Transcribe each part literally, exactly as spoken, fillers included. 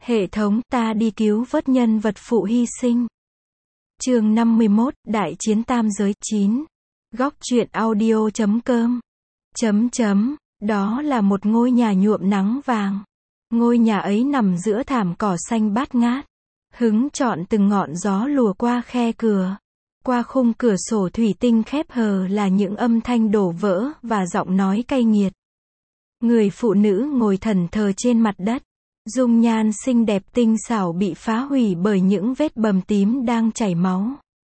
Hệ thống, ta đi cứu vớt nhân vật phụ hy sinh. Chương năm mươi mốt, Đại chiến tam giới. chín. Góc truyện audio chấm com. Chấm chấm. Đó là một ngôi nhà nhuộm nắng vàng. Ngôi nhà ấy nằm giữa thảm cỏ xanh bát ngát. Hứng chọn từng ngọn gió lùa qua khe cửa. Qua khung cửa sổ thủy tinh khép hờ là những âm thanh đổ vỡ và giọng nói cay nghiệt. Người phụ nữ ngồi thẫn thờ trên mặt đất. Dung nhan xinh đẹp tinh xảo bị phá hủy bởi những vết bầm tím đang chảy máu.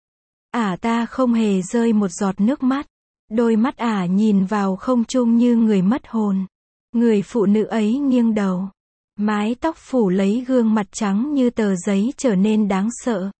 Ả ta không hề rơi một giọt nước mắt. Đôi mắt Ả nhìn vào không trung như người mất hồn. Người phụ nữ ấy nghiêng đầu. Mái tóc phủ lấy gương mặt trắng như tờ giấy trở nên đáng sợ.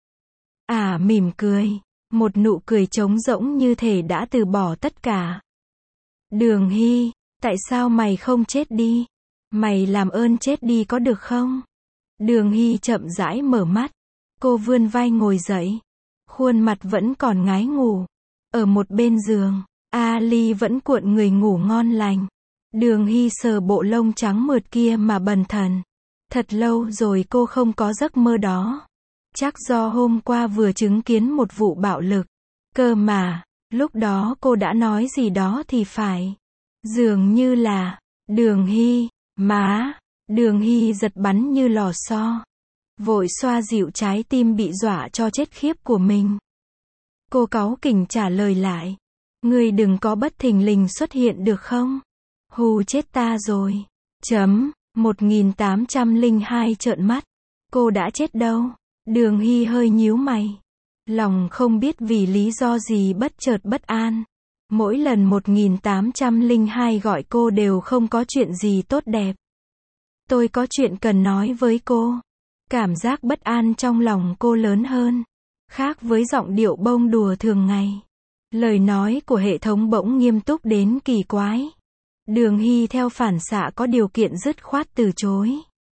Ả mỉm cười. Một nụ cười trống rỗng như thể đã từ bỏ tất cả. Đường Hy, tại sao mày không chết đi? Mày làm ơn chết đi có được không? Đường Hy chậm rãi mở mắt. Cô vươn vai ngồi dậy. Khuôn mặt vẫn còn ngái ngủ. Ở một bên giường, Ali vẫn cuộn người ngủ ngon lành. Đường Hy sờ bộ lông trắng mượt kia mà bần thần. Thật lâu rồi cô không có giấc mơ đó. Chắc do hôm qua vừa chứng kiến một vụ bạo lực. Cơ mà, lúc đó cô đã nói gì đó thì phải. Dường như là, Đường Hy, má, Đường Hy giật bắn như lò xo. Vội xoa dịu trái tim bị dọa cho chết khiếp của mình. Cô cáu kỉnh trả lời lại. Ngươi đừng có bất thình lình xuất hiện được không? Hù chết ta rồi. Chấm, một nghìn tám trăm lẻ hai trợn mắt. Cô đã chết đâu? Đường Hy hơi nhíu mày. Lòng không biết vì lý do gì bất chợt bất an. Mỗi lần một nghìn tám trăm lẻ hai gọi cô đều không có chuyện gì tốt đẹp. Tôi có chuyện cần nói với cô. Cảm giác bất an trong lòng cô lớn hơn. Khác với giọng điệu bông đùa thường ngày. Lời nói của hệ thống bỗng nghiêm túc đến kỳ quái. Đường Hy theo phản xạ có điều kiện dứt khoát từ chối.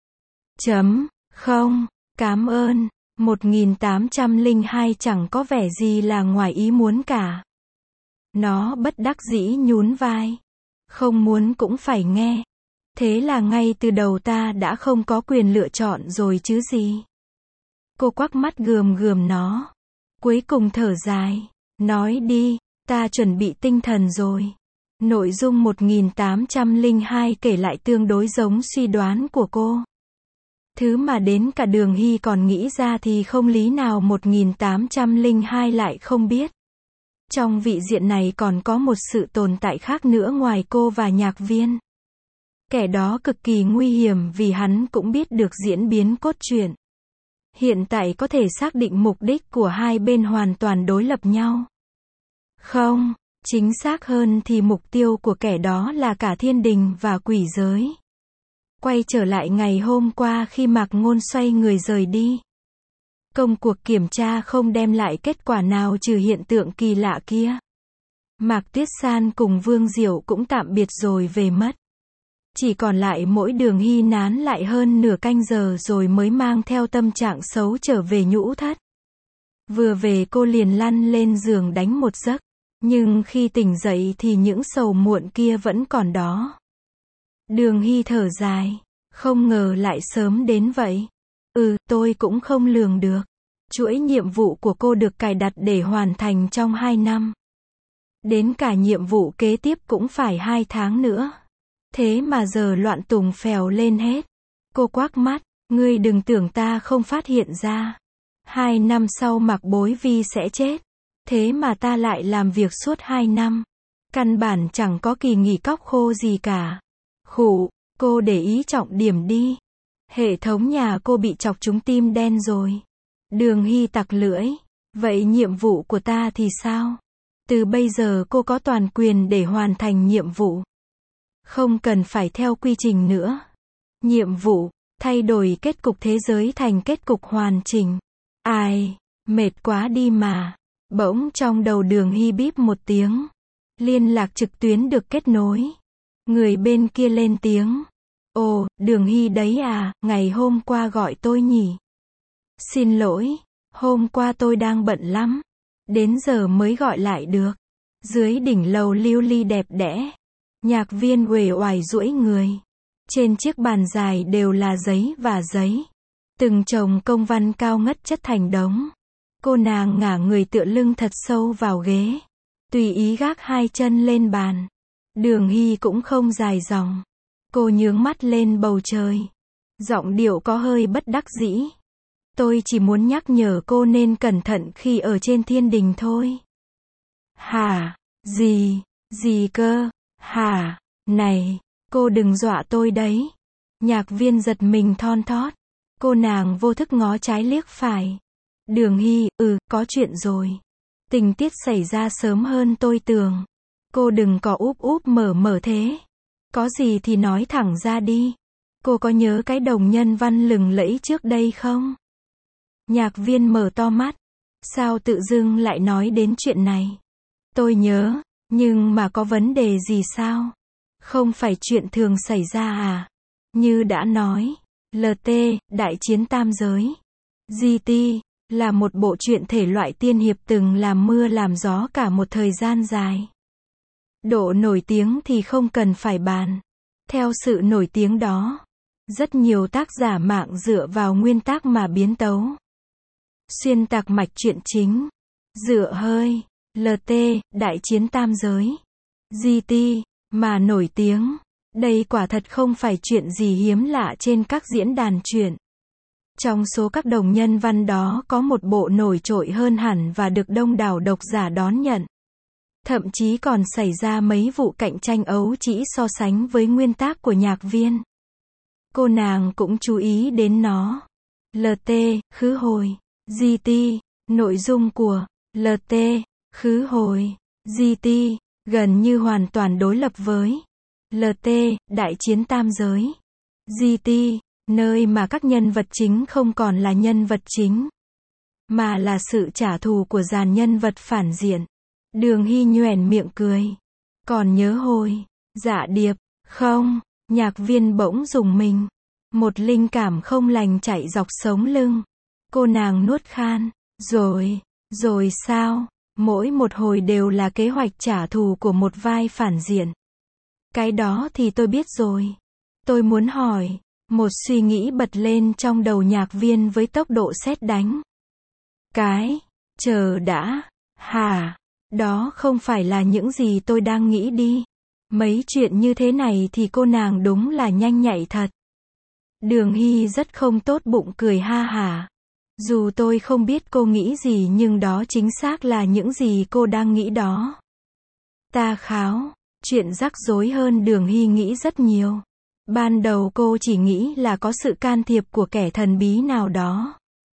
Chấm, không, cảm ơn. một nghìn tám trăm lẻ hai chẳng có vẻ gì là ngoài ý muốn cả. Nó bất đắc dĩ nhún vai. Không muốn cũng phải nghe. Thế là ngay từ đầu ta đã không có quyền lựa chọn rồi chứ gì. Cô quắc mắt gườm gườm nó. Cuối cùng thở dài. Nói đi, ta chuẩn bị tinh thần rồi. Nội dung một nghìn tám trăm lẻ hai kể lại tương đối giống suy đoán của cô. Thứ mà đến cả Đường Hy còn nghĩ ra thì không lý nào một nghìn tám trăm lẻ hai lại không biết. Trong vị diện này còn có một sự tồn tại khác nữa ngoài cô và Nhạc Viên. Kẻ đó cực kỳ nguy hiểm vì hắn cũng biết được diễn biến cốt truyện. Hiện tại có thể xác định mục đích của hai bên hoàn toàn đối lập nhau. Không, chính xác hơn thì mục tiêu của kẻ đó là cả thiên đình và quỷ giới. Quay trở lại ngày hôm qua khi Mạc Ngôn xoay người rời đi. Công cuộc kiểm tra không đem lại kết quả nào trừ hiện tượng kỳ lạ kia. Mạc Tuyết San cùng Vương Diệu cũng tạm biệt rồi về mất. Chỉ còn lại mỗi Đường Hy nán lại hơn nửa canh giờ rồi mới mang theo tâm trạng xấu trở về nhũ thất. Vừa về cô liền lăn lên giường đánh một giấc. Nhưng khi tỉnh dậy thì những sầu muộn kia vẫn còn đó. Đường Hy thở dài. Không ngờ lại sớm đến vậy. Ừ, tôi cũng không lường được. Chuỗi nhiệm vụ của cô được cài đặt để hoàn thành trong hai năm. Đến cả nhiệm vụ kế tiếp cũng phải hai tháng nữa. Thế mà giờ loạn tùng phèo lên hết. Cô quắc mắt. Ngươi đừng tưởng ta không phát hiện ra. Hai năm sau Mạc Bối Vi sẽ chết. Thế mà ta lại làm việc suốt hai năm. Căn bản chẳng có kỳ nghỉ cóc khô gì cả. Khụ, cô để ý trọng điểm đi. Hệ thống nhà cô bị chọc trúng tim đen rồi. Đường Hy tặc lưỡi. Vậy nhiệm vụ của ta thì sao? Từ bây giờ cô có toàn quyền để hoàn thành nhiệm vụ. Không cần phải theo quy trình nữa. Nhiệm vụ, thay đổi kết cục thế giới thành kết cục hoàn chỉnh. Ai, mệt quá đi mà. Bỗng trong đầu Đường Hy bíp một tiếng. Liên lạc trực tuyến được kết nối. Người bên kia lên tiếng. Ồ, Đường Hy đấy à, ngày hôm qua gọi tôi nhỉ? Xin lỗi, hôm qua tôi đang bận lắm. Đến giờ mới gọi lại được. Dưới đỉnh lầu lưu ly đẹp đẽ. Nhạc Viên uể oải duỗi người. Trên chiếc bàn dài đều là giấy và giấy. Từng chồng công văn cao ngất chất thành đống. Cô nàng ngả người tựa lưng thật sâu vào ghế. Tùy ý gác hai chân lên bàn. Đường Hy cũng không dài dòng. Cô nhướng mắt lên bầu trời. Giọng điệu có hơi bất đắc dĩ. Tôi chỉ muốn nhắc nhở cô nên cẩn thận khi ở trên thiên đình thôi. Hả? Gì? Gì cơ? Hả? Này, cô đừng dọa tôi đấy. Nhạc Viên giật mình thon thót. Cô nàng vô thức ngó trái liếc phải. Đường Hy, ừ, có chuyện rồi. Tình tiết xảy ra sớm hơn tôi tưởng. Cô đừng có úp úp mở mở thế. Có gì thì nói thẳng ra đi. Cô có nhớ cái đồng nhân văn lừng lẫy trước đây không? Nhạc Viên mở to mắt. Sao tự dưng lại nói đến chuyện này? Tôi nhớ, nhưng mà có vấn đề gì sao? Không phải chuyện thường xảy ra à? Như đã nói, lờ tê, Đại chiến tam giới. giê tê, là một bộ truyện thể loại tiên hiệp từng làm mưa làm gió cả một thời gian dài. Độ nổi tiếng thì không cần phải bàn. Theo sự nổi tiếng đó, rất nhiều tác giả mạng dựa vào nguyên tác mà biến tấu. Xuyên tạc mạch truyện chính. Dựa hơi, lờ tê, Đại chiến tam giới. giê tê, mà nổi tiếng. Đây quả thật không phải chuyện gì hiếm lạ trên các diễn đàn truyện. Trong số các đồng nhân văn đó có một bộ nổi trội hơn hẳn và được đông đảo độc giả đón nhận. Thậm chí còn xảy ra mấy vụ cạnh tranh ấu trĩ so sánh với nguyên tác của Nhạc Viên. Cô nàng cũng chú ý đến nó. lờ tê, khứ hồi. giê tê, nội dung của lờ tê, khứ hồi. giê tê, gần như hoàn toàn đối lập với lờ tê, Đại chiến tam giới. giê tê, nơi mà các nhân vật chính không còn là nhân vật chính, mà là sự trả thù của dàn nhân vật phản diện. Đường Hy nhoẻn miệng cười. Còn nhớ hồi, Dạ Điệp, không? Nhạc Viên bỗng rùng mình. Một linh cảm không lành chạy dọc sống lưng. Cô nàng nuốt khan. Rồi, rồi sao? Mỗi một hồi đều là kế hoạch trả thù của một vai phản diện. Cái đó thì tôi biết rồi. Tôi muốn hỏi. Một suy nghĩ bật lên trong đầu Nhạc Viên với tốc độ sét đánh. Cái, chờ đã, hả? Đó không phải là những gì tôi đang nghĩ đi. Mấy chuyện như thế này thì cô nàng đúng là nhanh nhạy thật. Đường Hy rất không tốt bụng cười ha hả. Dù tôi không biết cô nghĩ gì nhưng đó chính xác là những gì cô đang nghĩ đó. Ta kháo, chuyện rắc rối hơn Đường Hy nghĩ rất nhiều. Ban đầu cô chỉ nghĩ là có sự can thiệp của kẻ thần bí nào đó.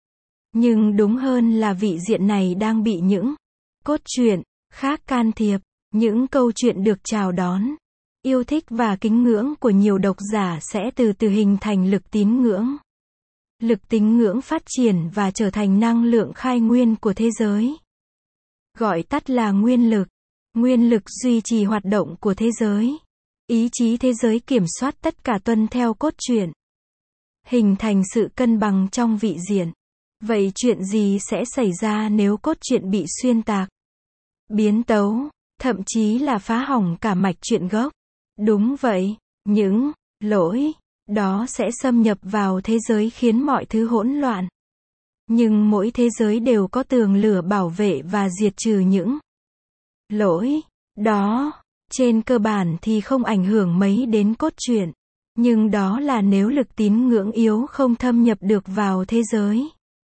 Nhưng đúng hơn là vị diện này đang bị những cốt truyện khác can thiệp. Những câu chuyện được chào đón, yêu thích và kính ngưỡng của nhiều độc giả sẽ từ từ hình thành lực tín ngưỡng. Lực tín ngưỡng phát triển và trở thành năng lượng khai nguyên của thế giới. Gọi tắt là nguyên lực. Nguyên lực duy trì hoạt động của thế giới. Ý chí thế giới kiểm soát tất cả tuân theo cốt truyện. Hình thành sự cân bằng trong vị diện. Vậy chuyện gì sẽ xảy ra nếu cốt truyện bị xuyên tạc, biến tấu, thậm chí là phá hỏng cả mạch truyện gốc? Đúng vậy, những lỗi đó sẽ xâm nhập vào thế giới khiến mọi thứ hỗn loạn. Nhưng mỗi thế giới đều có tường lửa bảo vệ và diệt trừ những lỗi đó. Trên cơ bản thì không ảnh hưởng mấy đến cốt truyện. Nhưng đó là nếu lực tín ngưỡng yếu không thâm nhập được vào thế giới.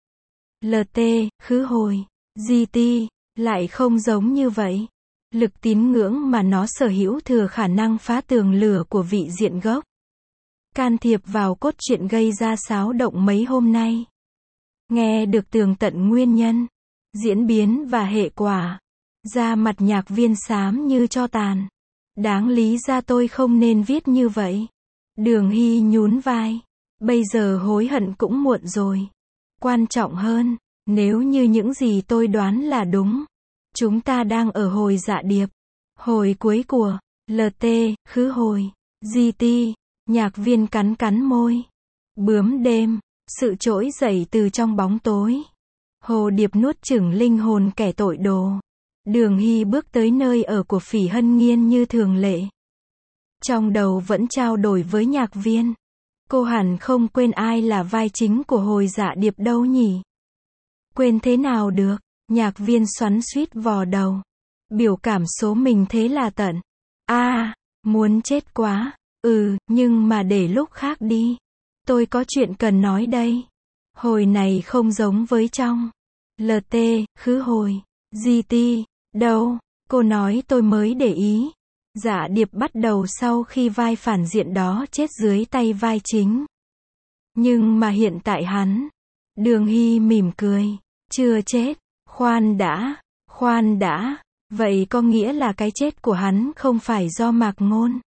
lờ tê, khứ hồi, giê tê, lại không giống như vậy. Lực tín ngưỡng mà nó sở hữu thừa khả năng phá tường lửa của vị diện gốc. Can thiệp vào cốt truyện gây ra xáo động mấy hôm nay. Nghe được tường tận nguyên nhân, diễn biến và hệ quả. Da mặt Nhạc Viên xám như tro tàn. Đáng lý ra tôi không nên viết như vậy. Đường Hy nhún vai. Bây giờ hối hận cũng muộn rồi. Quan trọng hơn, nếu như những gì tôi đoán là đúng. Chúng ta đang ở hồi Dạ Điệp. Hồi cuối của lờ tê, khứ hồi, giê tê. Nhạc Viên cắn cắn môi. Bướm đêm, sự trỗi dậy từ trong bóng tối. Hồ điệp nuốt chửng linh hồn kẻ tội đồ. Đường Hy bước tới nơi ở của Phỉ Hân Nghiên như thường lệ. Trong đầu vẫn trao đổi với Nhạc Viên. Cô hẳn không quên ai là vai chính của hồi dạ điệp đâu nhỉ? Quên thế nào được? Nhạc viên xoắn xuýt vò đầu. Biểu cảm số mình thế là tận. A, à, muốn chết quá. Ừ, nhưng mà để lúc khác đi. Tôi có chuyện cần nói đây. Hồi này không giống với trong. lờ tê, khứ hồi. giê tê, đâu? Cô nói tôi mới để ý. Dạ điệp bắt đầu sau khi vai phản diện đó chết dưới tay vai chính. Nhưng mà hiện tại hắn. Đường Hy mỉm cười. Chưa chết. Khoan đã. Khoan đã. Vậy có nghĩa là cái chết của hắn không phải do Mạc Ngôn.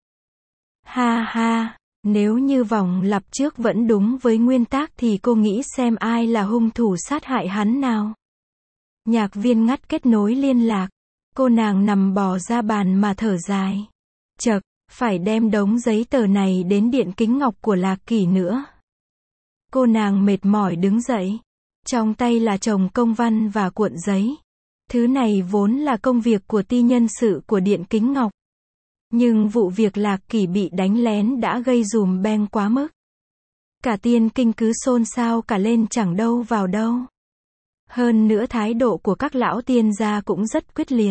Ha ha. Nếu như vòng lặp trước vẫn đúng với nguyên tắc thì cô nghĩ xem ai là hung thủ sát hại hắn nào. Nhạc viên ngắt kết nối liên lạc. Cô nàng nằm bò ra bàn mà thở dài. Chậc, phải đem đống giấy tờ này đến điện kính ngọc của Lạc Kỷ nữa. Cô nàng mệt mỏi đứng dậy. Trong tay là chồng công văn và cuộn giấy. Thứ này vốn là công việc của ty nhân sự của điện kính ngọc. Nhưng vụ việc Lạc Kỷ bị đánh lén đã gây dùm beng quá mức. Cả tiên kinh cứ xôn xao cả lên chẳng đâu vào đâu. Hơn nữa thái độ của các lão tiên gia cũng rất quyết liệt.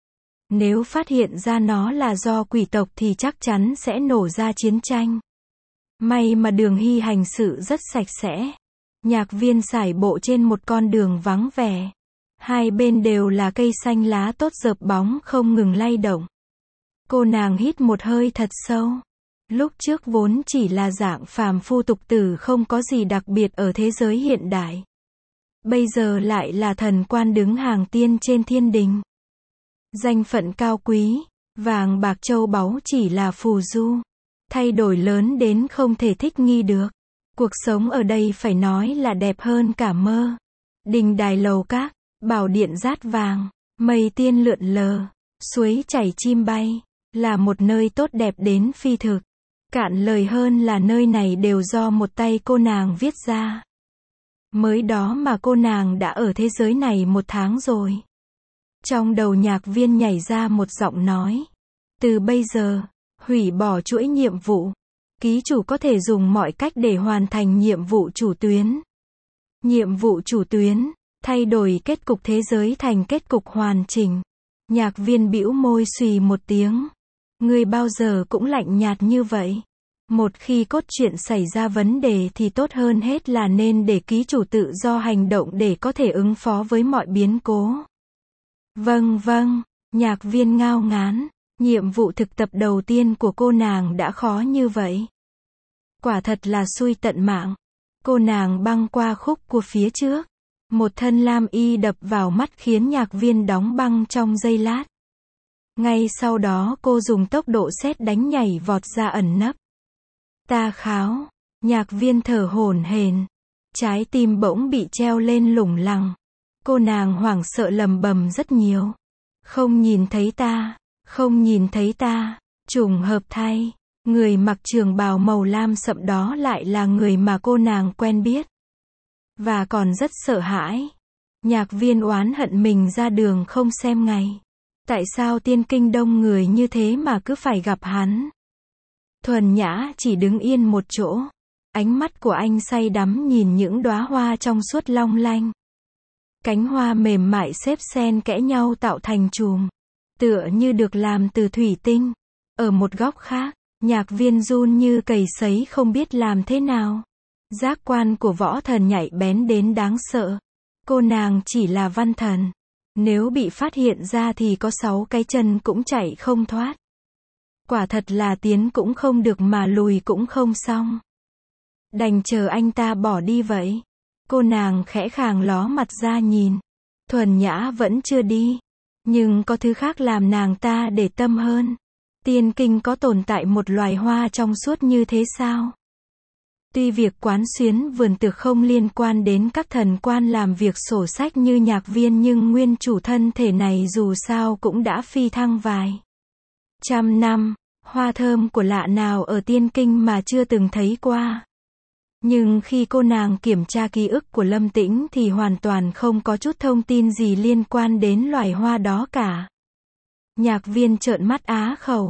Nếu phát hiện ra nó là do quỷ tộc thì chắc chắn sẽ nổ ra chiến tranh. May mà Đường Hy hành sự rất sạch sẽ. Nhạc viên sải bộ trên một con đường vắng vẻ. Hai bên đều là cây xanh lá tốt rợp bóng không ngừng lay động. Cô nàng hít một hơi thật sâu. Lúc trước vốn chỉ là dạng phàm phu tục tử không có gì đặc biệt ở thế giới hiện đại. Bây giờ lại là thần quan đứng hàng tiên trên thiên đình. Danh phận cao quý, vàng bạc châu báu chỉ là phù du. Thay đổi lớn đến không thể thích nghi được. Cuộc sống ở đây phải nói là đẹp hơn cả mơ. Đình đài lầu các, bảo điện rát vàng, mây tiên lượn lờ, suối chảy chim bay, là một nơi tốt đẹp đến phi thực. Cạn lời hơn là nơi này đều do một tay cô nàng viết ra. Mới đó mà cô nàng đã ở thế giới này một tháng rồi. Trong đầu nhạc viên nhảy ra một giọng nói. Từ bây giờ, hủy bỏ chuỗi nhiệm vụ. Ký chủ có thể dùng mọi cách để hoàn thành nhiệm vụ chủ tuyến. Nhiệm vụ chủ tuyến, thay đổi kết cục thế giới thành kết cục hoàn chỉnh. Nhạc viên bĩu môi xùy một tiếng. Người bao giờ cũng lạnh nhạt như vậy. Một khi cốt truyện xảy ra vấn đề thì tốt hơn hết là nên để ký chủ tự do hành động để có thể ứng phó với mọi biến cố. Vâng vâng, nhạc viên ngao ngán. Nhiệm vụ thực tập đầu tiên của cô nàng đã khó như vậy. Quả thật là xui tận mạng. Cô nàng băng qua khúc của phía trước. Một thân lam y đập vào mắt khiến nhạc viên đóng băng trong giây lát. Ngay sau đó cô dùng tốc độ sét đánh nhảy vọt ra ẩn nấp. Ta kháo. Nhạc viên thở hổn hển. Trái tim bỗng bị treo lên lủng lẳng. Cô nàng hoảng sợ lầm bầm rất nhiều. Không nhìn thấy ta. Không nhìn thấy ta. Trùng hợp thay. Người mặc trường bào màu lam sậm đó lại là người mà cô nàng quen biết. Và còn rất sợ hãi. Nhạc viên oán hận mình ra đường không xem ngày. Tại sao tiên kinh đông người như thế mà cứ phải gặp hắn? Thuần Nhã chỉ đứng yên một chỗ. Ánh mắt của anh say đắm nhìn những đóa hoa trong suốt long lanh. Cánh hoa mềm mại xếp xen kẽ nhau tạo thành chùm. Tựa như được làm từ thủy tinh. Ở một góc khác, nhạc viên run như cầy sấy không biết làm thế nào. Giác quan của võ thần nhạy bén đến đáng sợ. Cô nàng chỉ là văn thần. Nếu bị phát hiện ra thì có sáu cái chân cũng chạy không thoát. Quả thật là tiến cũng không được mà lùi cũng không xong. Đành chờ anh ta bỏ đi vậy. Cô nàng khẽ khàng ló mặt ra nhìn. Thuần Nhã vẫn chưa đi. Nhưng có thứ khác làm nàng ta để tâm hơn. Tiên kinh có tồn tại một loài hoa trong suốt như thế sao? Tuy việc quán xuyến vườn tược không liên quan đến các thần quan làm việc sổ sách như nhạc viên nhưng nguyên chủ thân thể này dù sao cũng đã phi thăng vài trăm năm. Hoa thơm của lạ nào ở tiên kinh mà chưa từng thấy qua. Nhưng khi cô nàng kiểm tra ký ức của Lâm Tĩnh thì hoàn toàn không có chút thông tin gì liên quan đến loài hoa đó cả. Nhạc viên trợn mắt á khẩu.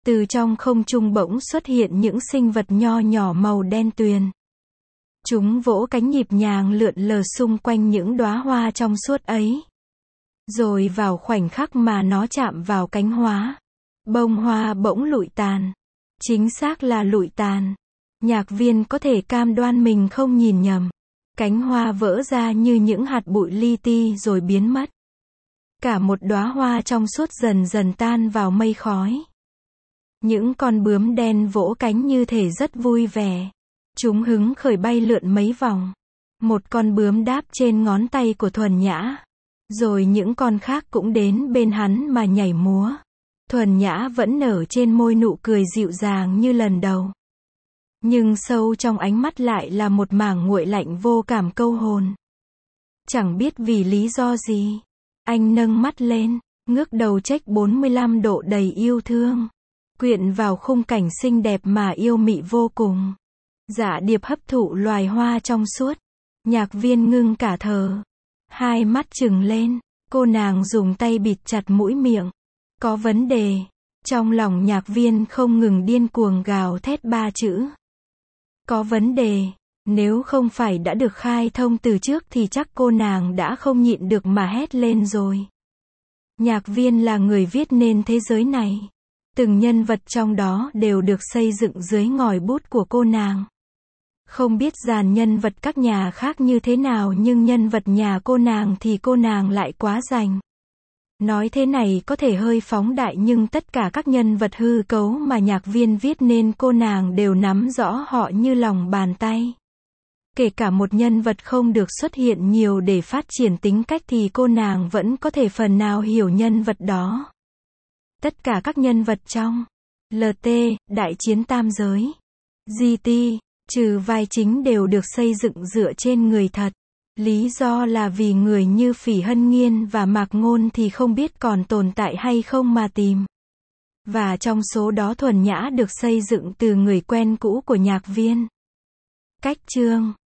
Từ trong không trung bỗng xuất hiện những sinh vật nho nhỏ màu đen tuyền. Chúng vỗ cánh nhịp nhàng lượn lờ xung quanh những đóa hoa trong suốt ấy. Rồi vào khoảnh khắc mà nó chạm vào cánh hoa, bông hoa bỗng lụi tàn. Chính xác là lụi tàn. Nhạc Viên có thể cam đoan mình không nhìn nhầm. Cánh hoa vỡ ra như những hạt bụi li ti rồi biến mất. Cả một đóa hoa trong suốt dần dần tan vào mây khói. Những con bướm đen vỗ cánh như thể rất vui vẻ. Chúng hứng khởi bay lượn mấy vòng. Một con bướm đáp trên ngón tay của Thuần Nhã. Rồi những con khác cũng đến bên hắn mà nhảy múa. Thuần Nhã vẫn nở trên môi nụ cười dịu dàng như lần đầu. Nhưng sâu trong ánh mắt lại là một mảng nguội lạnh vô cảm câu hồn. Chẳng biết vì lý do gì. Anh nâng mắt lên, ngước đầu chếch bốn mươi lăm độ đầy yêu thương. Quyện vào khung cảnh xinh đẹp mà yêu mị vô cùng. Dạ Điệp hấp thụ loài hoa trong suốt. Nhạc Viên ngưng cả thở. Hai mắt trừng lên, cô nàng dùng tay bịt chặt mũi miệng. Có vấn đề. Trong lòng Nhạc Viên không ngừng điên cuồng gào thét ba chữ. Có vấn đề. Nếu không phải đã được khai thông từ trước thì chắc cô nàng đã không nhịn được mà hét lên rồi. Nhạc Viên là người viết nên thế giới này. Từng nhân vật trong đó đều được xây dựng dưới ngòi bút của cô nàng. Không biết dàn nhân vật các nhà khác như thế nào nhưng nhân vật nhà cô nàng thì cô nàng lại quá rành. Nói thế này có thể hơi phóng đại nhưng tất cả các nhân vật hư cấu mà Nhạc Viên viết nên cô nàng đều nắm rõ họ như lòng bàn tay. Kể cả một nhân vật không được xuất hiện nhiều để phát triển tính cách thì cô nàng vẫn có thể phần nào hiểu nhân vật đó. Tất cả các nhân vật trong lờ tê, Đại Chiến Tam Giới, giê tê, trừ vai chính đều được xây dựng dựa trên người thật. Lý do là vì người như Phỉ Hân Nghiên và Mạc Ngôn thì không biết còn tồn tại hay không mà tìm. Và trong số đó Thuần Nhã được xây dựng từ người quen cũ của Nhạc Viên. Cách chương